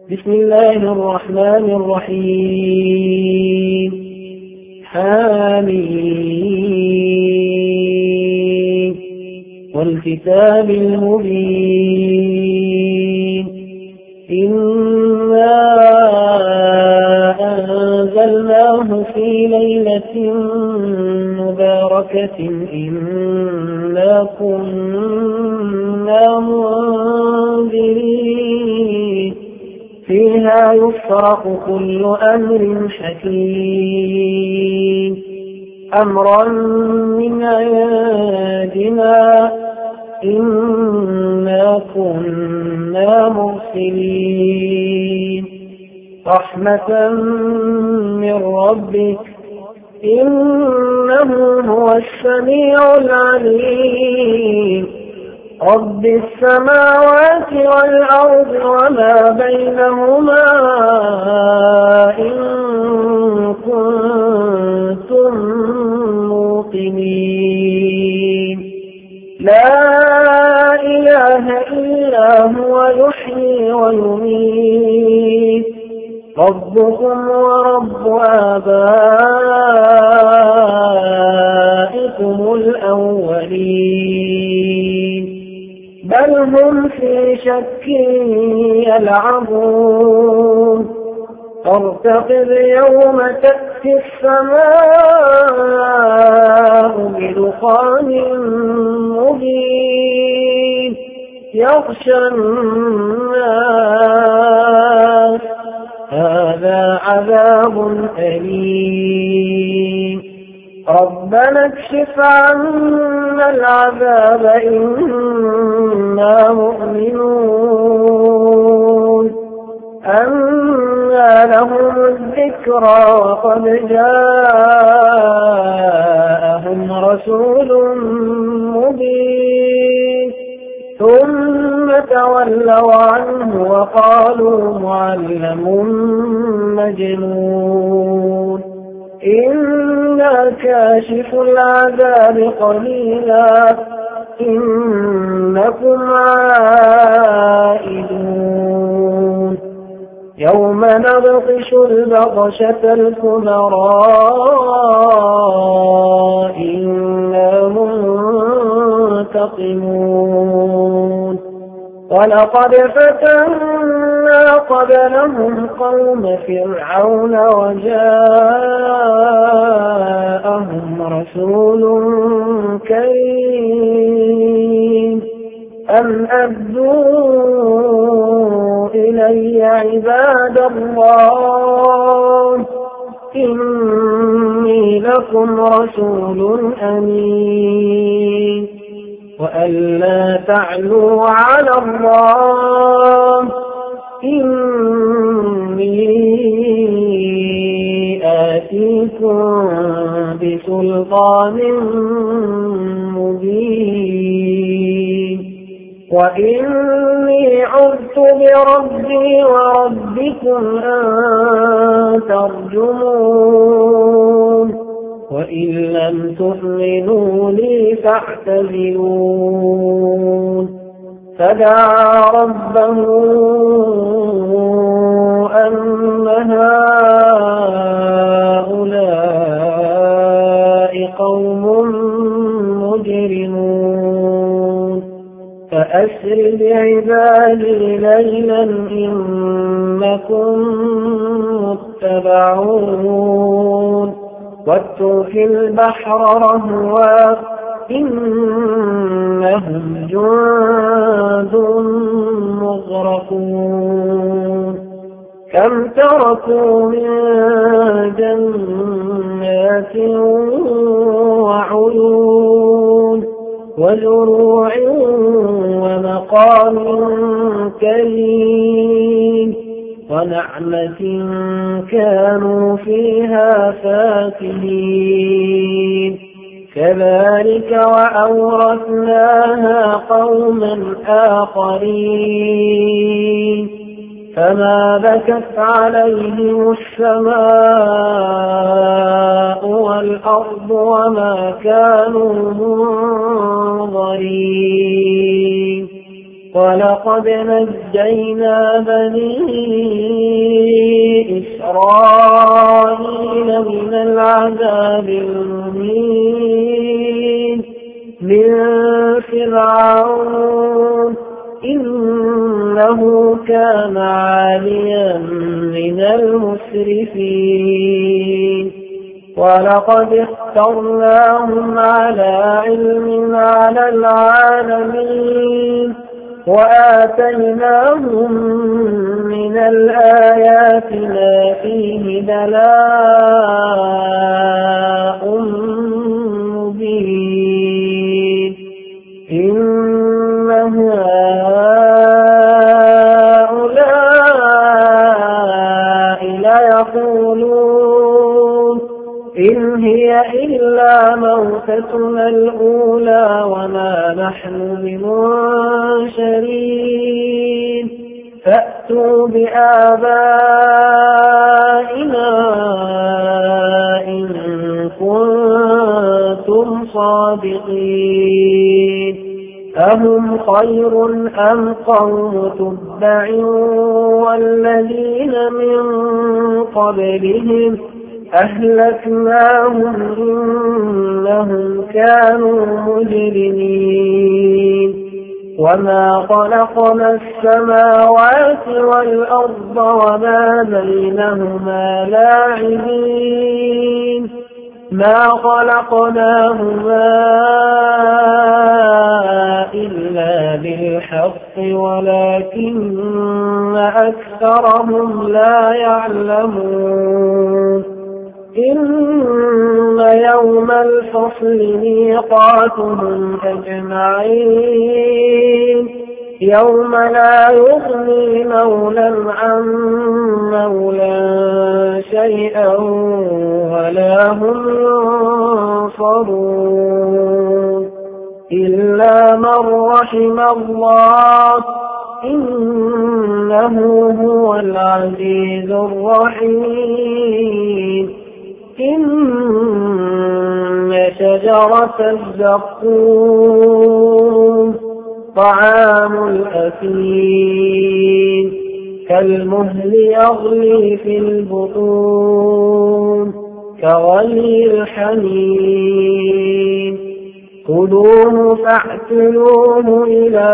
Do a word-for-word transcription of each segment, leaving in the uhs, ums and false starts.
بسم الله الرحمن الرحيم. حميم والكتاب المبين. إنا أنزلناه في ليلة مباركة إنا كنا منذرين فيها يفرق كل أمر حكيم أمرا من عندنا إنا كنا مرسلين رحمة من ربك إنه هو السميع العليم رب السماوات والأرض وما بينهما إن كنتم موقنين لا إله إلا هو يحيي ويميت ربكم ورب آبائكم الأولين بل هم في شك يلعبون فارتقب يوم تأتي السماء بدخان مبين يغشى الناس هذا عذاب أليم ربنا اكشف عنا العذاب إنا مؤمنون أنى لهم الذكرى وقد جاءهم رسول مبين ثم تولوا عنه وقالوا معلم مجنون إنا كاشف العذاب قليلا إنكم عائدون يوم نبطش البطشة الكبرى إنا منتقمون ولقد فتنا قبلهم قوم فرعون وجاءهم رسول كريم أن أدوا إلي عباد الله إني لكم رسول أمين وألا تعلوا على الله إني آتيكم بسلطان مبين وإني عذت بربي وربكم أن ترجمون وإن لم تؤمنوا لي فاعتزلون فدعا ربه أن هؤلاء قوم مجرمون فأسر بعبادي ليلا إنكم متبعون واترك البحر رهوا إنهم جند مغرقون كم تركوا من جنات وعيون وزروع ومقام كريم ونعمة كانوا فيها فاكهين كذلك وأورثناها قوما آخرين فما بكت عليهم السماء والأرض وما كانوا منظرين ولقد نجينا بني إسرائيل من العذاب المهين من فرعون إنه كان عاليا من المسرفين ولقد اخترناهم على علم على العالمين وآتيناهم من الآيات ما فيه بلاء مبين إن هؤلاء ليقولون إن هي إلا موتتنا الأولى وما نحن بمنشرين فأتوا بآبائنا إن كنتم صادقين أهم خير أم قوم تبع والذين من قبلهم أهلكناهم إنهم كانوا مجرمين وما خلقنا السماوات والأرض وما بينهما لاعبين ما خلقناهما إلا بالحق ولكن أكثرهم لا يعلمون إن يوم الفصل ميقاتهم أجمعين يوم لا يغني مولى عن مولى شيئا ولا هم ينصرون إلا من رحم الله إنه هو العزيز الرحيم إن شجرة الزقوم طعام الأثيم كالمهل يغلي في البطون كغلي الحميم خذوه فاعتلوه إلى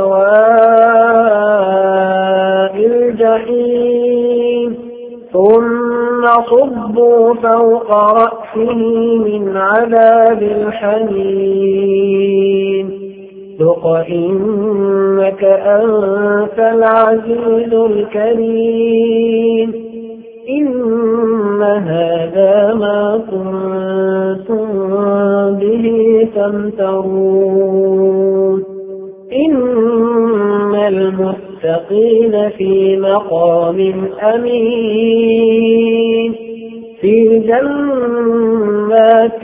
سواء الجحيم ثم صبوا فوق رأسه من عذاب الحميم ذق إنك أنت العزيز الكريم إن هذا ما كنتم به تمترون إن المتقين في مقام أمين في جنات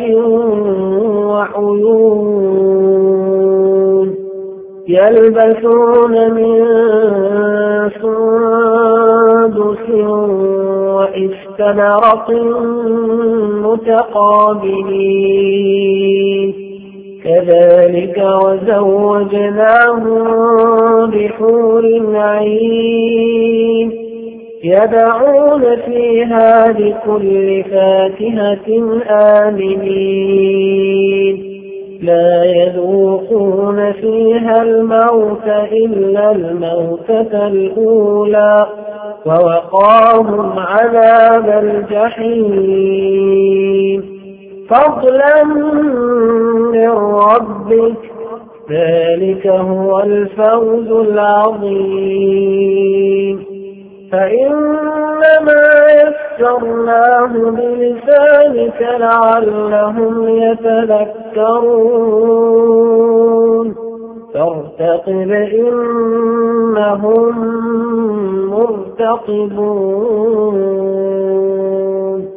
وعيون يلبسون من سندس وإستبرق متقابلين كذلك وزوجناهم بحور عين يدعون فيها بكل فاكهة آمنين لا يذوقون فيها الموت إلا الموتة الأولى ووقاهم عذاب الجحيم فضلا من ربك ذلك هو الفوز العظيم فإنما يسرناه بلسانك لعلهم يتذكرون فارتقب إنهم مرتقبون